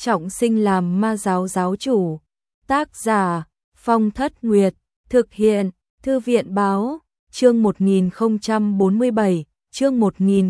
trọng sinh làm ma giáo giáo chủ. Tác giả Phong Thất Nguyệt, thực hiện Thư viện Báo, chương 1047, chương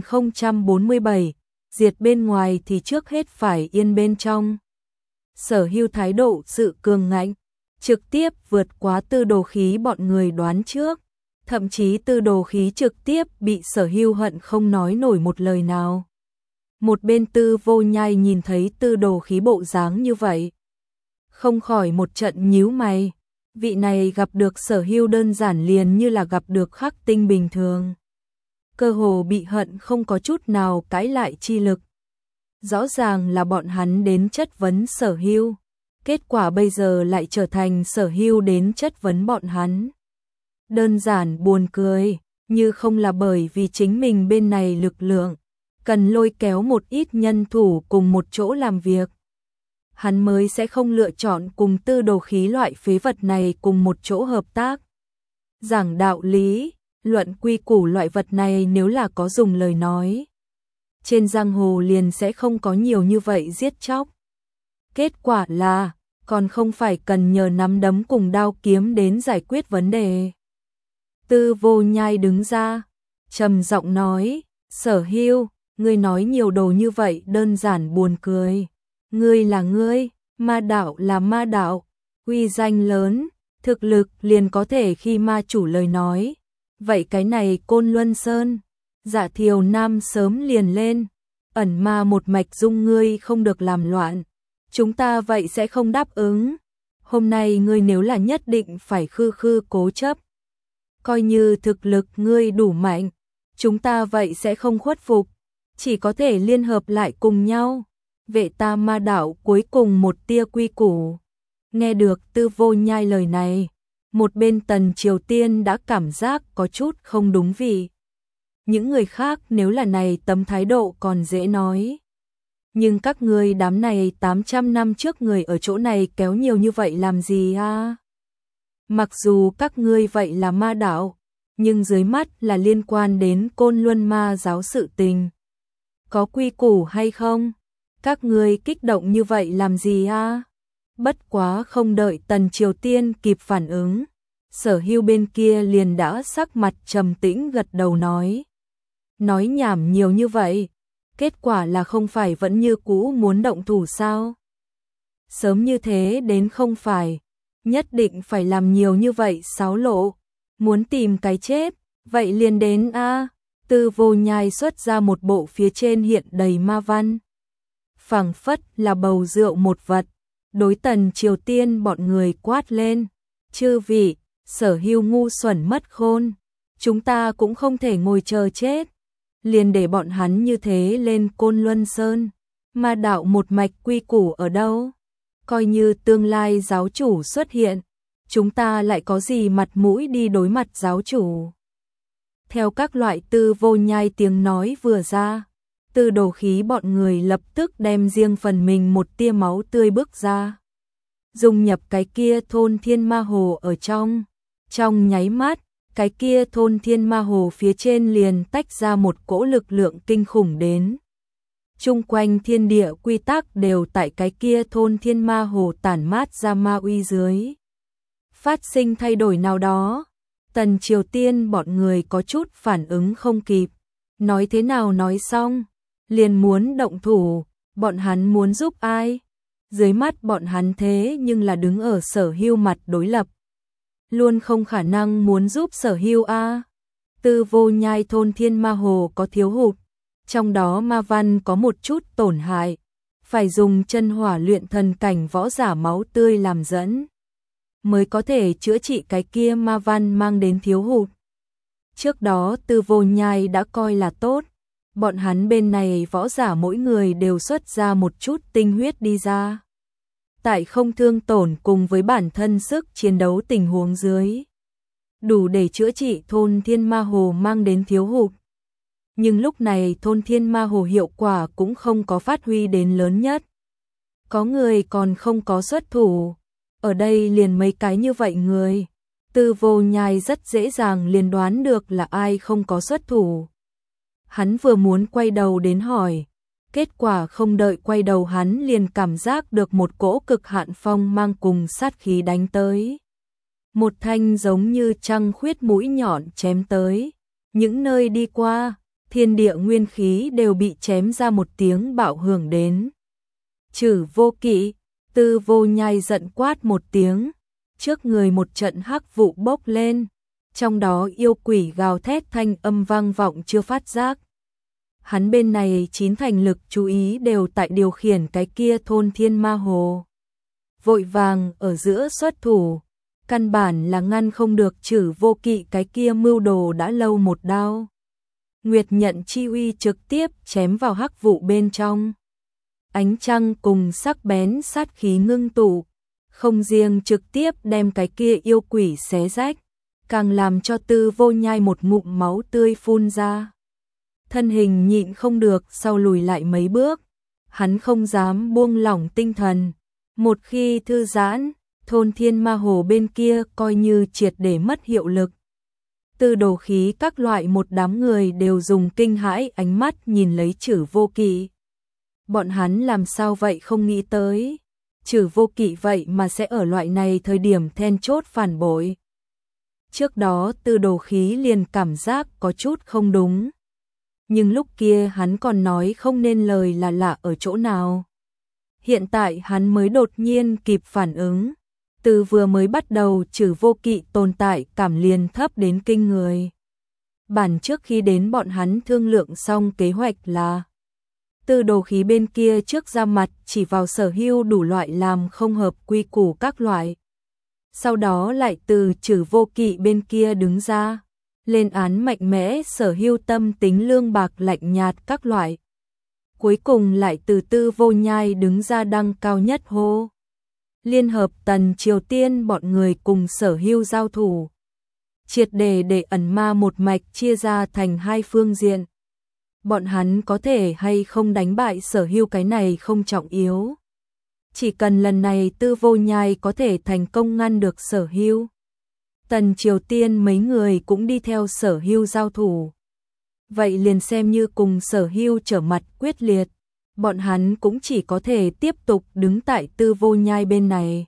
1047, diệt bên ngoài thì trước hết phải yên bên trong. Sở Hưu thái độ sự cường ngạnh, trực tiếp vượt quá Tư Đồ Khí bọn người đoán trước, thậm chí Tư Đồ Khí trực tiếp bị Sở Hưu hận không nói nổi một lời nào. Một bên Tư Vô Nhai nhìn thấy Tư Đồ Khí bộ dáng như vậy, không khỏi một trận nhíu mày. Vị này gặp được Sở Hưu đơn giản liền như là gặp được Khắc Tinh bình thường, cơ hồ bị hận không có chút nào cãi lại chi lực. Rõ ràng là bọn hắn đến chất vấn Sở Hưu, kết quả bây giờ lại trở thành Sở Hưu đến chất vấn bọn hắn. Đơn giản buồn cười, như không là bởi vì chính mình bên này lực lượng cần lôi kéo một ít nhân thủ cùng một chỗ làm việc, hắn mới sẽ không lựa chọn cùng Tư Đồ Khí loại phế vật này cùng một chỗ hợp tác. Giảng đạo lý, luận quy củ loại vật này nếu là có dùng lời nói, trên giang hồ liền sẽ không có nhiều như vậy giết chóc. Kết quả là, còn không phải cần nhờ nắm đấm cùng đao kiếm đến giải quyết vấn đề. Tư Vô Nhai đứng ra, trầm giọng nói, Sở Hưu, ngươi nói nhiều đồ như vậy đơn giản buồn cười. Ngươi là ngươi, ma đạo là ma đạo, uy danh lớn, thực lực liền có thể khi ma chủ lời nói. Vậy cái này Côn Luân Sơn, Dạ Thiều Nam sớm liền lên, ẩn ma một mạch dung ngươi không được làm loạn, chúng ta vậy sẽ không đáp ứng. Hôm nay ngươi nếu là nhất định phải khư khư cố chấp, coi như thực lực ngươi đủ mạnh, chúng ta vậy sẽ không khuất phục, chỉ có thể liên hợp lại cùng nhau, vệ ta ma đạo cuối cùng một tia quy củ. Nghe được Tư Vô Nhai lời này, một bên Tần Triều Tiên đã cảm giác có chút không đúng vị. Những người khác nếu là này tấm thái độ còn dễ nói, nhưng các ngươi đám này 800 năm trước người ở chỗ này kéo nhiều như vậy làm gì a? Mặc dù các ngươi vậy là ma đạo, nhưng dưới mắt là liên quan đến Côn Luân ma giáo sự tình. Có quy củ hay không? Các ngươi kích động như vậy làm gì a? Bất quá không đợi Tần Triều Tiên kịp phản ứng, Sở Hưu bên kia liền đã sắc mặt trầm tĩnh gật đầu nói. Nói nhảm nhiều như vậy, kết quả là không phải vẫn như cũ muốn động thủ sao? Sớm như thế đến không phải, nhất định phải làm nhiều như vậy xáo lộ, muốn tìm cái chết, vậy liền đến a. Tư Vô Nhai xuất ra một bộ phía trên hiện đầy ma văn, phảng phất là bầu rượu một vật, đối Tần Triều Tiên bọn người quát lên, chư vị, Sở Hưu ngu xuẩn mất khôn, chúng ta cũng không thể ngồi chờ chết, liền để bọn hắn như thế lên Côn Luân Sơn, ma đạo một mạch quy củ ở đâu? Coi như tương lai giáo chủ xuất hiện, chúng ta lại có gì mặt mũi đi đối mặt giáo chủ? Theo các loại Tư Vô Nhai tiếng nói vừa ra, Tư Đồ Khí bọn người lập tức đem riêng phần mình một tia máu tươi bước ra, dung nhập cái kia thôn thiên ma hồ ở trong. Trong nháy mắt, cái kia thôn thiên ma hồ phía trên liền tách ra một cỗ lực lượng kinh khủng đến. Chung quanh thiên địa quy tắc đều tại cái kia thôn thiên ma hồ tản mát ra ma uy dưới phát sinh thay đổi nào đó. Tần Triều Tiên bọn người có chút phản ứng không kịp, nói thế nào nói xong, liền muốn động thủ, bọn hắn muốn giúp ai? Dưới mắt bọn hắn thế nhưng là đứng ở Sở Hưu mặt đối lập, luôn không khả năng muốn giúp Sở Hưu a. Tư Vô Nhai thôn thiên ma hồ có thiếu hụt, trong đó ma văn có một chút tổn hại, phải dùng chân hỏa luyện thần cảnh võ giả máu tươi làm dẫn, mới có thể chữa trị cái kia ma văn mang đến thiếu hụt. Trước đó Tư Vô Nhai đã coi là tốt, bọn hắn bên này võ giả mỗi người đều xuất ra một chút tinh huyết đi ra. Tại không thương tổn cùng với bản thân sức chiến đấu tình huống dưới, đủ để chữa trị thôn thiên ma hồ mang đến thiếu hụt. Nhưng lúc này thôn thiên ma hồ hiệu quả cũng không có phát huy đến lớn nhất. Có người còn không có xuất thủ, ở đây liền mấy cái như vậy người. Tư Vô Nhai rất dễ dàng liền đoán được là ai không có xuất thủ. Hắn vừa muốn quay đầu đến hỏi, Kết quả không đợi quay đầu hắn liền cảm giác được một cỗ cực hạn phong mang cùng sát khí đánh tới. Một thanh giống như trăng khuyết mũi nhọn chém tới, những nơi đi qua, thiên địa nguyên khí đều bị chém ra một tiếng bạo hưởng đến. Chử Vô Kỵ, Tư Vô Nhai giận quát một tiếng, trước người một trận hắc vụ bốc lên, trong đó yêu quỷ gào thét thanh âm vang vọng chưa phát giác. Hắn bên này chín thành lực chú ý đều tại điều khiển cái kia thôn thiên ma hồ. Vội vàng ở giữa xuất thủ, căn bản là ngăn không được Chử Vô Kỵ cái kia mưu đồ đã lâu một đao. Nguyệt nhận chi uy trực tiếp chém vào hắc vụ bên trong. Ánh trăng cùng sắc bén sát khí ngưng tụ, không riêng trực tiếp đem cái kia yêu quỷ xé rách, càng làm cho Tư Vô Nhai một ngụm máu tươi phun ra. Thân hình nhịn không được sau lùi lại mấy bước, hắn không dám buông lỏng tinh thần. Một khi thư giãn, thôn thiên ma hồ bên kia coi như triệt để mất hiệu lực. Từ đồ khí các loại một đám người đều dùng kinh hãi ánh mắt nhìn lấy Chử Vô Kỵ. Bọn hắn làm sao vậy không nghĩ tới. Chử Vô Kỵ vậy mà sẽ ở loại này thời điểm then chốt phản bội. Trước đó Từ đồ khí liền cảm giác có chút không đúng. Nhưng lúc kia hắn còn nói không nên lời là lạ ở chỗ nào. Hiện tại hắn mới đột nhiên kịp phản ứng. Từ vừa mới bắt đầu Chử Vô Kỵ tồn tại cảm liền thấp đến kinh người. Bản trước khi đến bọn hắn thương lượng xong kế hoạch là Từ đồ khí bên kia trước ra mặt chỉ vào Sở Hưu đủ loại làm không hợp quy củ các loại. Sau đó lại từ Chử Vô Kỵ bên kia đứng ra, lên án mạnh mẽ Sở Hưu tâm tính lương bạc lạnh nhạt các loại. Cuối cùng lại từ Tư Vô Nhai đứng ra đăng cao nhất hô. Liên hợp Tần Triều Tiên bọn người cùng Sở Hưu giao thủ. Triệt để ẩn ma một mạch chia ra thành hai phương diện. Bọn hắn có thể hay không đánh bại Sở Hưu cái này không trọng yếu. Chỉ cần lần này Tư Vô Nhai có thể thành công ngăn được Sở Hưu, Tần Triều Tiên mấy người cũng đi theo Sở Hưu giao thủ. Vậy liền xem như cùng Sở Hưu trở mặt quyết liệt, bọn hắn cũng chỉ có thể tiếp tục đứng tại Tư Vô Nhai bên này.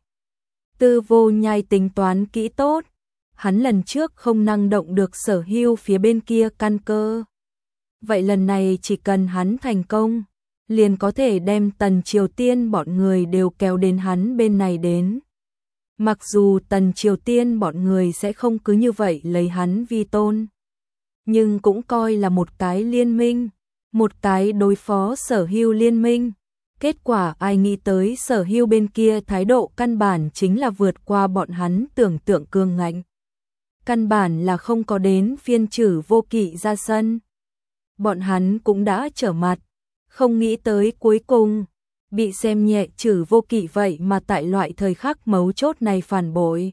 Tư Vô Nhai tính toán kỹ tốt, hắn lần trước không năng động được Sở Hưu phía bên kia căn cơ. Vậy lần này chỉ cần hắn thành công, liền có thể đem Tần Triều Tiên bọn người đều kéo đến hắn bên này đến. Mặc dù Tần Triều Tiên bọn người sẽ không cứ như vậy lấy hắn vi tôn, nhưng cũng coi là một cái liên minh, một cái đối phó Sở Hưu liên minh. Kết quả ai nghĩ tới Sở Hưu bên kia thái độ căn bản chính là vượt qua bọn hắn tưởng tượng cương ngạnh. Căn bản là không có đến phiên Chử Vô Kỵ ra sân. Bọn hắn cũng đã trở mặt, không nghĩ tới cuối cùng bị xem nhẹ Chử Vô Kỵ vậy mà tại loại thời khắc mấu chốt này phản bội.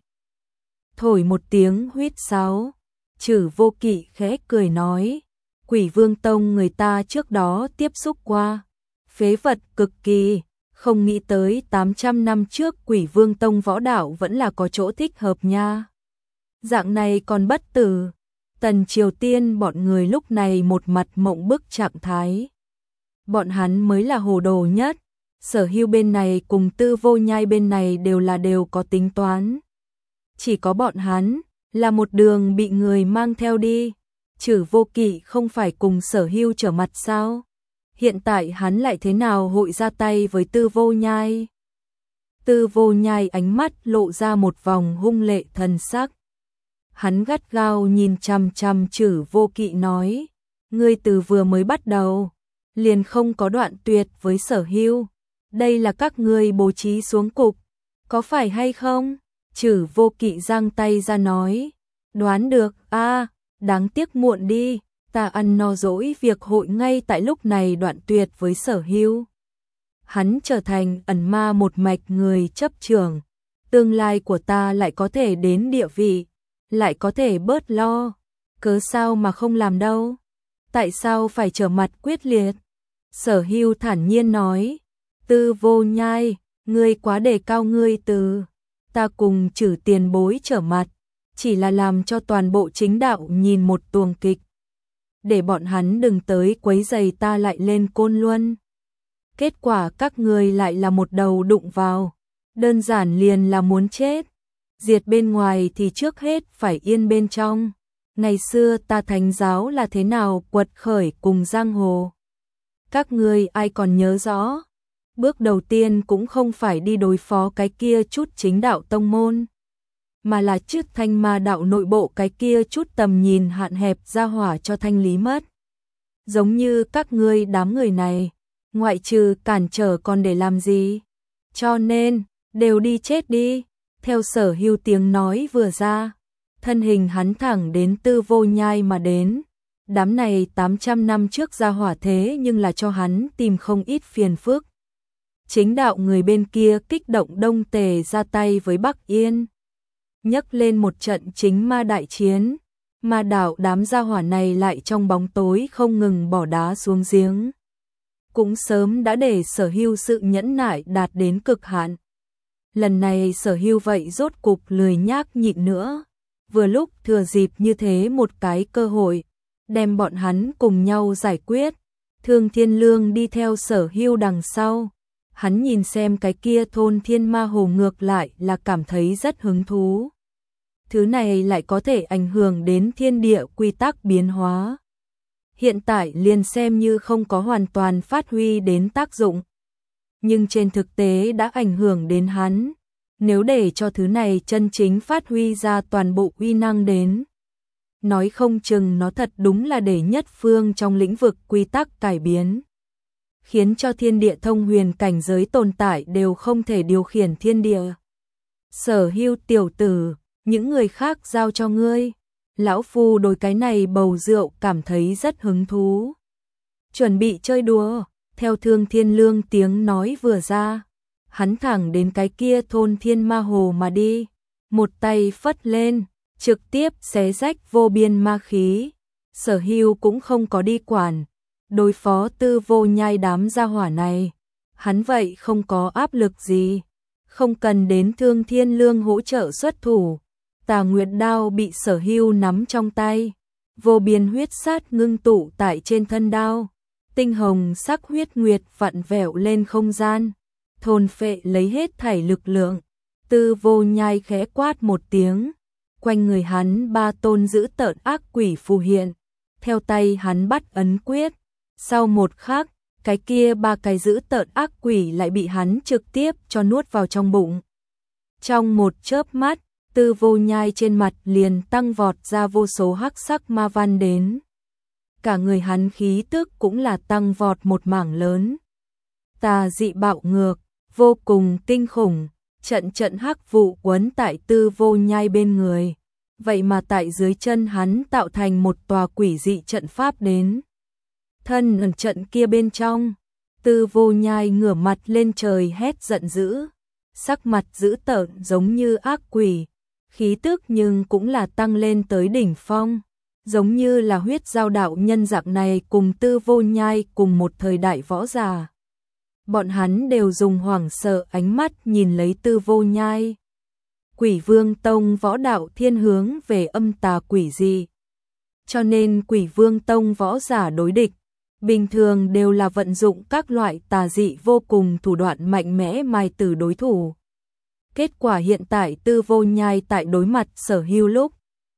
Thổi một tiếng huýt sáo, Chử Vô Kỵ khẽ cười nói, Quỷ Vương Tông người ta trước đó tiếp xúc qua, phế vật cực kỳ, không nghĩ tới 800 năm trước Quỷ Vương Tông võ đạo vẫn là có chỗ thích hợp nha. Dạng này còn bất tử. Tần Triều Tiên bọn người lúc này một mặt mộng bức trạng thái. Bọn hắn mới là hồ đồ nhất. Sở Hưu bên này cùng Tư Vô Nhai bên này đều có tính toán. Chỉ có bọn hắn là một đường bị người mang theo đi. Chử Vô Kỵ không phải cùng Sở Hưu trở mặt sao? Hiện tại hắn lại thế nào hội ra tay với Tư Vô Nhai? Tư Vô Nhai ánh mắt lộ ra một vòng hung lệ thần sắc. Hắn gắt gao nhìn chằm chằm Chử Vô Kỵ nói, ngươi từ vừa mới bắt đầu liền không có đoạn tuyệt với Sở Hưu, đây là các ngươi bố trí xuống cục, có phải hay không? Chử Vô Kỵ giang tay ra nói, đoán được, đáng tiếc muộn đi, ta ăn no dỗi việc hội ngay tại lúc này đoạn tuyệt với Sở Hưu. Hắn trở thành ẩn ma một mạch người chấp trưởng, tương lai của ta lại có thể đến địa vị, lại có thể bớt lo, cớ sao mà không làm đâu? Tại sao phải trở mặt quyết liệt? Sở Hưu thản nhiên nói, Tư Vô Nhai, ngươi quá đề cao ngươi từ, ta cùng Chử tiền bối trở mặt, chỉ là làm cho toàn bộ chính đạo nhìn một tuồng kịch. Để bọn hắn đừng tới quấy giày ta lại lên Côn Luân, Kết quả các ngươi lại là một đầu đụng vào, đơn giản liền là muốn chết. Diệt bên ngoài thì trước hết phải yên bên trong. Ngày xưa ta Thánh giáo là thế nào quật khởi cùng giang hồ. Các ngươi ai còn nhớ rõ? Bước đầu tiên cũng không phải đi đối phó cái kia chút chính đạo tông môn, mà là trước thanh ma đạo nội bộ cái kia chút tầm nhìn hạn hẹp ra hỏa cho thanh lý mất. Giống như các ngươi đám người này, ngoại trừ cản trở còn để làm gì? Cho nên, đều đi chết đi. Theo Sở Hưu tiếng nói vừa ra, thân hình hắn thẳng đến Tư Vô Nhai mà đến. Đám này 800 năm trước ra hỏa thế nhưng là cho hắn tìm không ít phiền phức. Chính đạo người bên kia kích động Đông Tề ra tay với Bắc Yên, nhấc lên một trận chính ma đại chiến. Ma đạo đám gia hỏa này lại trong bóng tối không ngừng bỏ đá xuống giếng. Cũng sớm đã để Sở Hưu sự nhẫn nại đạt đến cực hạn. Lần này Sở Hưu vậy rốt cục lười nhác nhịn nữa. Vừa lúc thừa dịp như thế một cái cơ hội, đem bọn hắn cùng nhau giải quyết. Thương Thiên Lương đi theo Sở Hưu đằng sau. Hắn nhìn xem cái kia thôn thiên ma hồ ngược lại là cảm thấy rất hứng thú. Thứ này lại có thể ảnh hưởng đến thiên địa quy tắc biến hóa. Hiện tại liền xem như không có hoàn toàn phát huy đến tác dụng, nhưng trên thực tế đã ảnh hưởng đến hắn. Nếu để cho thứ này chân chính phát huy ra toàn bộ uy năng đến, nói không chừng nó thật đúng là để nhất phương trong lĩnh vực quy tắc cải biến, khiến cho thiên địa thông huyền cảnh giới tồn tại đều không thể điều khiển thiên địa. Sở Hưu tiểu tử, những người khác giao cho ngươi. Lão phu đối cái này bầu rượu cảm thấy rất hứng thú. Chuẩn bị chơi đùa. Theo Thương Thiên Lương tiếng nói vừa ra, hắn thẳng đến cái kia thôn thiên ma hồ mà đi. Một tay phất lên, trực tiếp xé rách vô biên ma khí. Sở Hưu cũng không có đi quản. Đối phó Tư Vô Nhai đám gia hỏa này, hắn vậy không có áp lực gì. Không cần đến Thương Thiên Lương hỗ trợ xuất thủ. Tà Nguyệt đao bị Sở Hưu nắm trong tay, vô biên huyết sát ngưng tụ tại trên thân đao, tinh hồng sắc huyết nguyệt vặn vẹo lên không gian, thôn phệ lấy hết thảy lực lượng. Tư Vô Nhai khẽ quát một tiếng, quanh người hắn ba tôn dữ tợn ác quỷ phù hiện, theo tay hắn bắt ấn quyết, sau một khắc, cái kia ba cái dữ tợn ác quỷ lại bị hắn trực tiếp cho nuốt vào trong bụng. Trong một chớp mắt, Tư Vô Nhai trên mặt liền tăng vọt ra vô số hắc sắc ma văn đến. Cả người hắn khí tức cũng là tăng vọt một mảng lớn. Tà dị bạo ngược, vô cùng kinh khủng, trận trận hắc vụ quấn tại Tư Vô Nhai bên người. Vậy mà tại dưới chân hắn tạo thành một tòa quỷ dị trận pháp đến. Thân ẩn trận kia bên trong, Tư Vô Nhai ngửa mặt lên trời hét giận dữ, sắc mặt dữ tợn giống như ác quỷ. Khí tức nhưng cũng là tăng lên tới đỉnh phong, giống như là huyết giao đạo nhân dạng này cùng Tư Vô Nhai cùng một thời đại võ giả. Bọn hắn đều dùng hoảng sợ ánh mắt nhìn lấy Tư Vô Nhai. Quỷ Vương Tông võ đạo thiên hướng về âm tà quỷ dị, cho nên Quỷ Vương Tông võ giả đối địch, bình thường đều là vận dụng các loại tà dị vô cùng thủ đoạn mạnh mẽ mài tử đối thủ. Kết quả hiện tại Tư Vô Nhai tại đối mặt Sở Hưu lúc,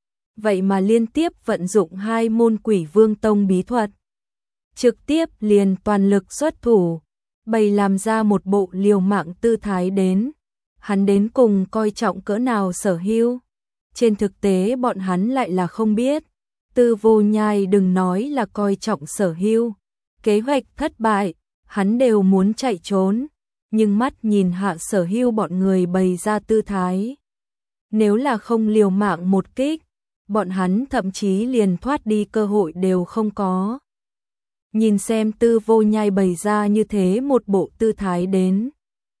vậy mà liên tiếp vận dụng hai môn Quỷ Vương Tông bí thuật. Trực tiếp liền toàn lực xuất thủ, bày làm ra một bộ liều mạng tư thái đến. Hắn đến cùng coi trọng cỡ nào Sở Hưu. Trên thực tế bọn hắn lại là không biết. Tư Vô Nhai đừng nói là coi trọng Sở Hưu. Kế hoạch thất bại, hắn đều muốn chạy trốn. Nhưng mắt nhìn hạ Sở Hưu bọn người bày ra tư thái. Nếu là không liều mạng một kích, bọn hắn thậm chí liền thoát đi cơ hội đều không có. Nhìn xem Tư Vô Nhai bày ra như thế một bộ tư thái đến.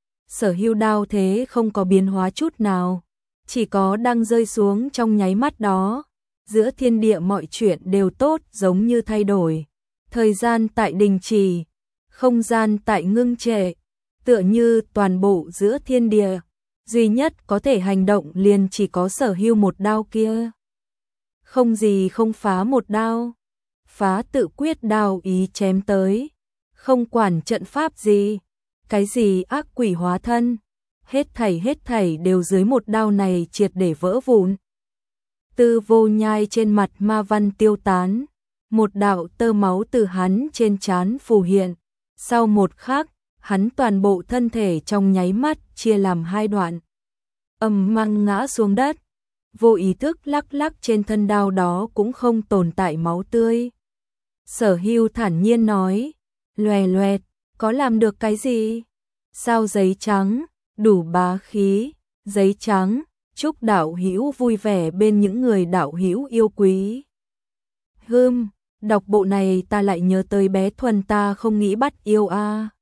Sở Hưu đao thế không có biến hóa chút nào, chỉ có đang rơi xuống trong nháy mắt đó. Giữa thiên địa mọi chuyện đều tốt giống như thay đổi. Thời gian tại đình chỉ, không gian tại ngưng trệ. Tựa như toàn bộ giữa thiên địa, duy nhất có thể hành động liền chỉ có Sở Hưu một đao kia. Không gì không phá một đao, phá tự quyết đao ý chém tới. không quản trận pháp gì, cái gì ác quỷ hóa thân, hết thảy đều dưới một đao này triệt để vỡ vụn. Tư Vô Nhai trên mặt ma văn tiêu tán, một đạo tơ máu từ hắn trên trán phù hiện, sau một khắc, hắn toàn bộ thân thể trong nháy mắt chia làm hai đoạn, ầm mang ngã xuống đất, vô ý thức lắc lắc trên thân đao đó cũng không tồn tại máu tươi. Sở Hưu thản nhiên nói, loè loẹt, có làm được cái gì? Sao giấy trắng, đủ bá khí, giấy trắng, chúc đạo hữu vui vẻ bên những người đạo hữu yêu quý. Đọc bộ này ta lại nhớ tới bé Thuần ta không nghĩ bắt yêu a.